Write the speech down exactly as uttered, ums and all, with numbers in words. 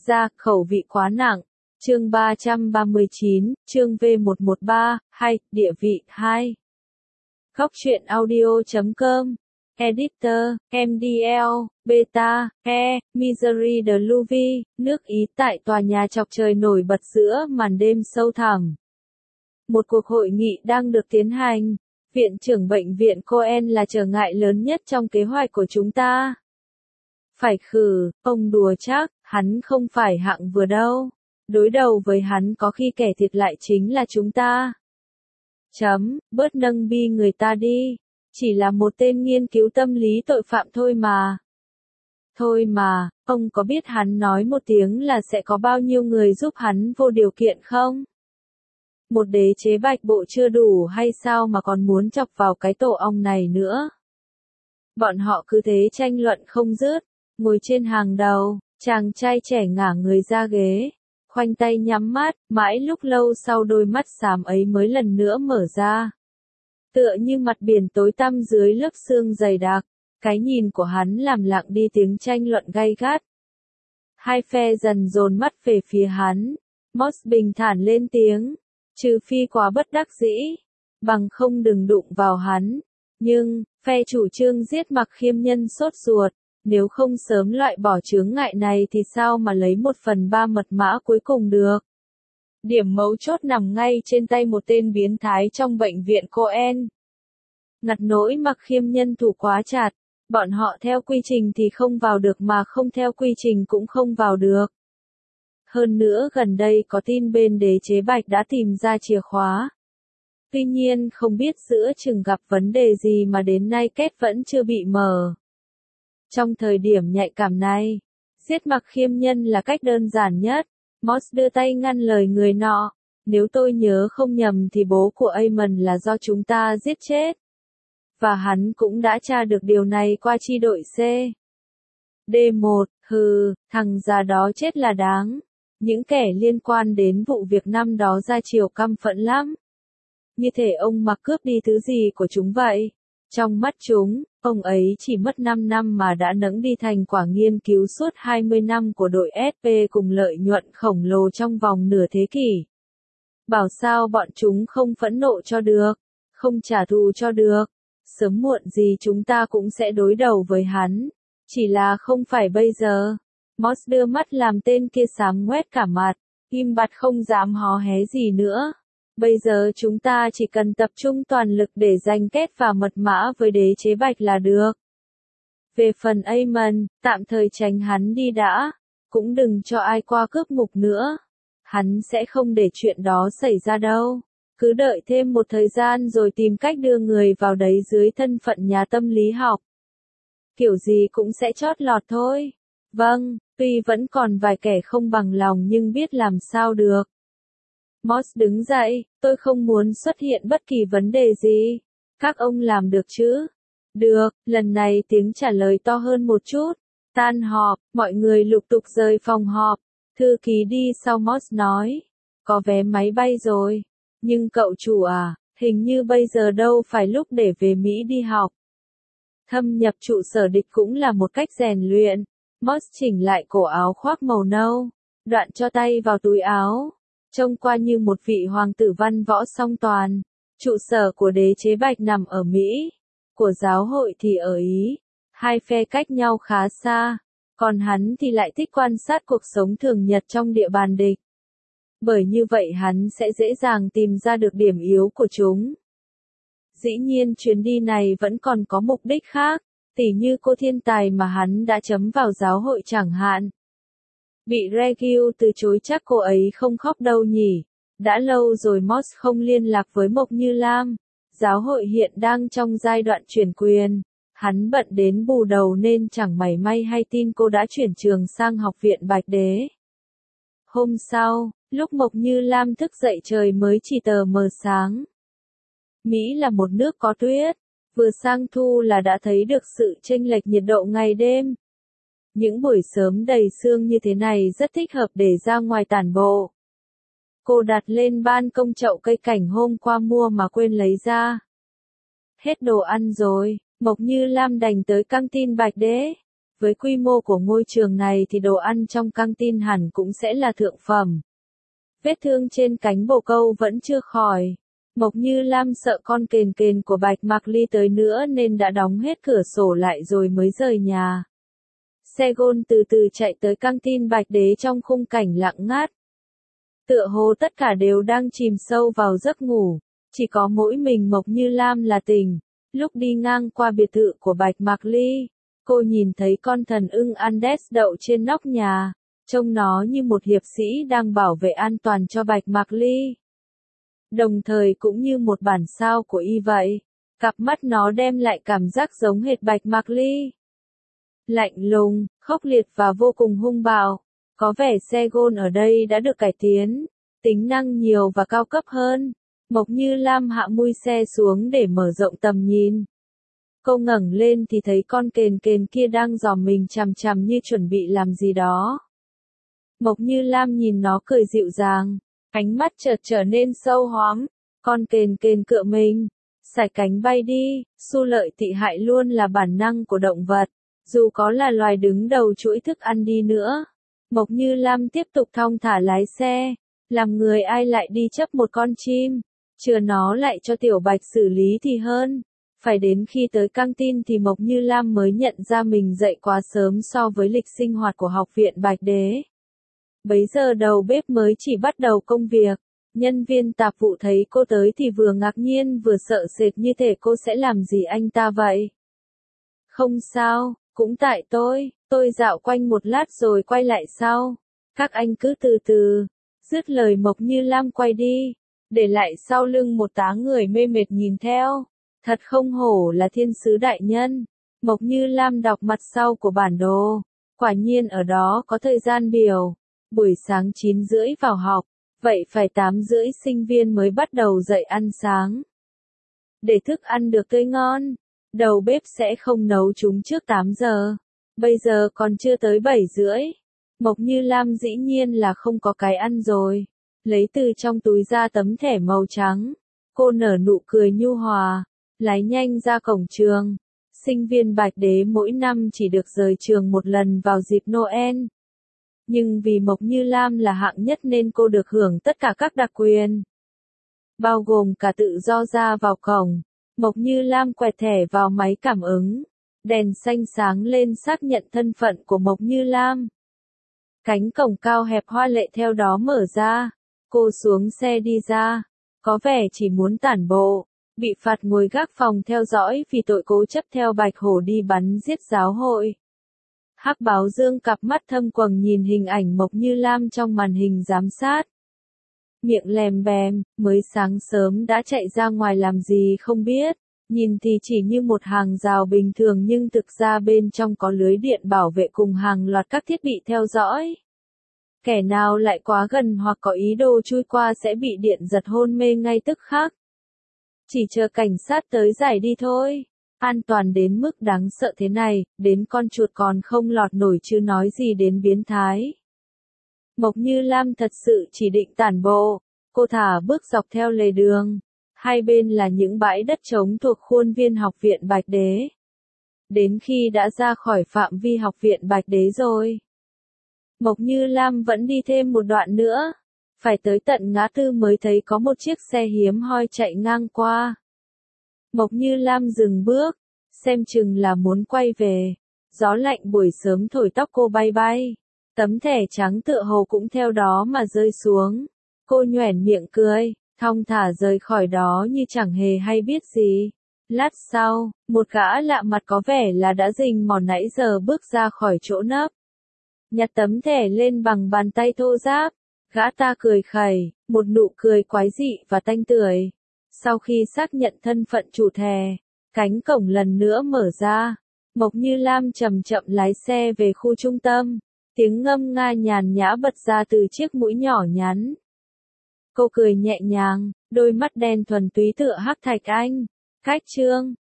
ra, khẩu vị quá nặng. Chương ba trăm ba mươi chín, chương V một một ba, hay, địa vị, hai. Góc truyện audio chấm com, Editor, em đê lờ, Beta, E, Misery de Louvi, nước Ý tại tòa nhà chọc trời nổi bật giữa màn đêm sâu thẳm. Một cuộc hội nghị đang được tiến hành. Viện trưởng bệnh viện Cohen là trở ngại lớn nhất trong kế hoạch của chúng ta. Phải khử, ông đùa chắc, hắn không phải hạng vừa đâu. Đối đầu với hắn có khi kẻ thiệt lại chính là chúng ta. Chấm, bớt nâng bi người ta đi. Chỉ là một tên nghiên cứu tâm lý tội phạm thôi mà. Thôi mà, ông có biết hắn nói một tiếng là sẽ có bao nhiêu người giúp hắn vô điều kiện không? Một đế chế bạch bộ chưa đủ hay sao mà còn muốn chọc vào cái tổ ong này nữa? Bọn họ cứ thế tranh luận không dứt, ngồi trên hàng đầu, chàng trai trẻ ngả người ra ghế, khoanh tay nhắm mắt, mãi lúc lâu sau đôi mắt xám ấy mới lần nữa mở ra. Tựa như mặt biển tối tăm dưới lớp sương dày đặc, cái nhìn của hắn làm lặng đi tiếng tranh luận gay gắt. Hai phe dần dồn mắt về phía hắn, Moss bình thản lên tiếng. Trừ phi quá bất đắc dĩ, bằng không đừng đụng vào hắn. Nhưng, phe chủ trương giết Mặc Khiêm Nhân sốt ruột, nếu không sớm loại bỏ chướng ngại này thì sao mà lấy một phần ba mật mã cuối cùng được. Điểm mấu chốt nằm ngay trên tay một tên biến thái trong bệnh viện Cohen. Ngặt nỗi Mặc Khiêm Nhân thủ quá chặt, bọn họ theo quy trình thì không vào được mà không theo quy trình cũng không vào được. Hơn nữa gần đây có tin bên đế chế bạch đã tìm ra chìa khóa. Tuy nhiên không biết giữa chừng gặp vấn đề gì mà đến nay kết vẫn chưa bị mở. Trong thời điểm nhạy cảm này, giết Mặc Khiêm Nhân là cách đơn giản nhất. Moss đưa tay ngăn lời người nọ. Nếu tôi nhớ không nhầm thì bố của Amon là do chúng ta giết chết. Và hắn cũng đã tra được điều này qua chi đội C. D một, hừ, thằng già đó chết là đáng. Những kẻ liên quan đến vụ việc năm đó ra chiều căm phẫn lắm. Như thể ông Mặc cướp đi thứ gì của chúng vậy. Trong mắt chúng, ông ấy chỉ mất năm năm mà đã nẫng đi thành quả nghiên cứu suốt hai mươi năm của đội ét pê cùng lợi nhuận khổng lồ trong vòng nửa thế kỷ. Bảo sao bọn chúng không phẫn nộ cho được, không trả thù cho được. Sớm muộn gì chúng ta cũng sẽ đối đầu với hắn. Chỉ là không phải bây giờ. Moss đưa mắt làm tên kia xám ngoét cả mặt, im bặt không dám hó hé gì nữa. Bây giờ chúng ta chỉ cần tập trung toàn lực để giành kết và mật mã với đế chế bạch là được. Về phần Amon, tạm thời tránh hắn đi đã, cũng đừng cho ai qua cướp ngục nữa. Hắn sẽ không để chuyện đó xảy ra đâu. Cứ đợi thêm một thời gian rồi tìm cách đưa người vào đấy dưới thân phận nhà tâm lý học. Kiểu gì cũng sẽ chót lọt thôi. Vâng, tuy vẫn còn vài kẻ không bằng lòng nhưng biết làm sao được. Moss đứng dậy, tôi không muốn xuất hiện bất kỳ vấn đề gì. Các ông làm được chứ? Được, lần này tiếng trả lời to hơn một chút. Tan họp, mọi người lục tục rời phòng họp. Thư ký đi sau Moss nói. Có vé máy bay rồi. Nhưng cậu chủ à, hình như bây giờ đâu phải lúc để về Mỹ đi học. Thâm nhập trụ sở địch cũng là một cách rèn luyện. Moss chỉnh lại cổ áo khoác màu nâu, đoạn cho tay vào túi áo, trông qua như một vị hoàng tử văn võ song toàn. Trụ sở của đế chế bạch nằm ở Mỹ, của giáo hội thì ở Ý, hai phe cách nhau khá xa, còn hắn thì lại thích quan sát cuộc sống thường nhật trong địa bàn địch. Bởi như vậy hắn sẽ dễ dàng tìm ra được điểm yếu của chúng. Dĩ nhiên chuyến đi này vẫn còn có mục đích khác. Tỉ như cô thiên tài mà hắn đã chấm vào giáo hội chẳng hạn. Bị Reggie từ chối chắc cô ấy không khóc đâu nhỉ. Đã lâu rồi Moss không liên lạc với Mộc Như Lam. Giáo hội hiện đang trong giai đoạn chuyển quyền. Hắn bận đến bù đầu nên chẳng mảy may hay tin cô đã chuyển trường sang học viện Bạch Đế. Hôm sau, lúc Mộc Như Lam thức dậy trời mới chỉ tờ mờ sáng. Mỹ là một nước có tuyết. Vừa sang thu là đã thấy được sự chênh lệch nhiệt độ ngày đêm. Những buổi sớm đầy sương như thế này rất thích hợp để ra ngoài tản bộ. Cô đặt lên ban công chậu cây cảnh hôm qua mua mà quên lấy ra. Hết đồ ăn rồi, Mộc Như Lam đành tới căng tin Bạch Đế. Với quy mô của ngôi trường này thì đồ ăn trong căng tin hẳn cũng sẽ là thượng phẩm. Vết thương trên cánh bồ câu vẫn chưa khỏi. Mộc Như Lam sợ con kền kền của Bạch Mạc Ly tới nữa nên đã đóng hết cửa sổ lại rồi mới rời nhà. Xe gôn từ từ chạy tới căng tin Bạch Đế trong khung cảnh lặng ngắt. Tựa hồ tất cả đều đang chìm sâu vào giấc ngủ, chỉ có mỗi mình Mộc Như Lam là tỉnh. Lúc đi ngang qua biệt thự của Bạch Mạc Ly, cô nhìn thấy con thần ưng Andes đậu trên nóc nhà, trông nó như một hiệp sĩ đang bảo vệ an toàn cho Bạch Mạc Ly. Đồng thời cũng như một bản sao của y vậy, cặp mắt nó đem lại cảm giác giống hệt Bạch Mạc Ly. Lạnh lùng, khốc liệt và vô cùng hung bạo. Có vẻ xe gôn ở đây đã được cải tiến, tính năng nhiều và cao cấp hơn. Mộc Như Lam hạ mui xe xuống để mở rộng tầm nhìn. Cô ngẩng lên thì thấy con kền kền kia đang dòm mình chằm chằm như chuẩn bị làm gì đó. Mộc Như Lam nhìn nó cười dịu dàng, ánh mắt chợt trở nên sâu hoắm. Con kền kền cựa mình, sải cánh bay đi. Xu lợi tị hại luôn là bản năng của động vật, dù có là loài đứng đầu chuỗi thức ăn đi nữa. Mộc Như Lam tiếp tục thong thả lái xe, làm người ai lại đi chấp một con chim, chừa nó lại cho Tiểu Bạch xử lý thì hơn. Phải đến khi tới căng tin thì Mộc Như Lam mới nhận ra mình dậy quá sớm so với lịch sinh hoạt của học viện Bạch Đế. Bấy giờ đầu bếp mới chỉ bắt đầu công việc, nhân viên tạp vụ thấy cô tới thì vừa ngạc nhiên vừa sợ sệt như thể cô sẽ làm gì anh ta vậy. Không sao, cũng tại tôi, tôi dạo quanh một lát rồi quay lại sau. Các anh cứ từ từ. Dứt lời Mộc Như Lam quay đi, để lại sau lưng một tá người mê mệt nhìn theo. Thật không hổ là thiên sứ đại nhân. Mộc Như Lam đọc mặt sau của bản đồ. Quả nhiên ở đó có thời gian biểu. Buổi sáng chín rưỡi vào học, vậy phải tám rưỡi sinh viên mới bắt đầu dậy ăn sáng. Để thức ăn được tươi ngon, đầu bếp sẽ không nấu chúng trước tám giờ. Bây giờ còn chưa tới bảy rưỡi. Mộc Như Lam dĩ nhiên là không có cái ăn rồi. Lấy từ trong túi ra tấm thẻ màu trắng. Cô nở nụ cười nhu hòa, lái nhanh ra cổng trường. Sinh viên Bạch Đế mỗi năm chỉ được rời trường một lần vào dịp Noel. Nhưng vì Mộc Như Lam là hạng nhất nên cô được hưởng tất cả các đặc quyền, bao gồm cả tự do ra vào cổng. Mộc Như Lam quẹt thẻ vào máy cảm ứng. Đèn xanh sáng lên xác nhận thân phận của Mộc Như Lam. Cánh cổng cao hẹp hoa lệ theo đó mở ra. Cô xuống xe đi ra. Có vẻ chỉ muốn tản bộ. Bị phạt ngồi gác phòng theo dõi vì tội cố chấp theo Bạch Hổ đi bắn giết giáo hội. Hắc Báo Dương cặp mắt thâm quầng nhìn hình ảnh Mộc Như Lam trong màn hình giám sát. Miệng lèm bèm, mới sáng sớm đã chạy ra ngoài làm gì không biết. Nhìn thì chỉ như một hàng rào bình thường nhưng thực ra bên trong có lưới điện bảo vệ cùng hàng loạt các thiết bị theo dõi. Kẻ nào lại quá gần hoặc có ý đồ chui qua sẽ bị điện giật hôn mê ngay tức khắc. Chỉ chờ cảnh sát tới giải đi thôi. An toàn đến mức đáng sợ thế này, đến con chuột còn không lọt nổi chứ nói gì đến biến thái. Mộc Như Lam thật sự chỉ định tản bộ. Cô thả bước dọc theo lề đường. Hai bên là những bãi đất trống thuộc khuôn viên học viện Bạch Đế. Đến khi đã ra khỏi phạm vi học viện Bạch Đế rồi, Mộc Như Lam vẫn đi thêm một đoạn nữa. Phải tới tận ngã tư mới thấy có một chiếc xe hiếm hoi chạy ngang qua. Mộc Như Lam dừng bước, xem chừng là muốn quay về. Gió lạnh buổi sớm thổi tóc cô bay bay. Tấm thẻ trắng tựa hồ cũng theo đó mà rơi xuống. Cô nhoẻn miệng cười, thong thả rời khỏi đó như chẳng hề hay biết gì. Lát sau, một gã lạ mặt có vẻ là đã rình mò nãy giờ bước ra khỏi chỗ nấp. Nhặt tấm thẻ lên bằng bàn tay thô ráp. Gã ta cười khẩy, một nụ cười quái dị và tanh tưởi. Sau khi xác nhận thân phận chủ thẻ, cánh cổng lần nữa mở ra. Mộc Như Lam chậm chậm lái xe về khu trung tâm. Tiếng ngâm nga nhàn nhã bật ra từ chiếc mũi nhỏ nhắn. Cô cười nhẹ nhàng, đôi mắt đen thuần túy tựa hắc thạch anh. Cách chương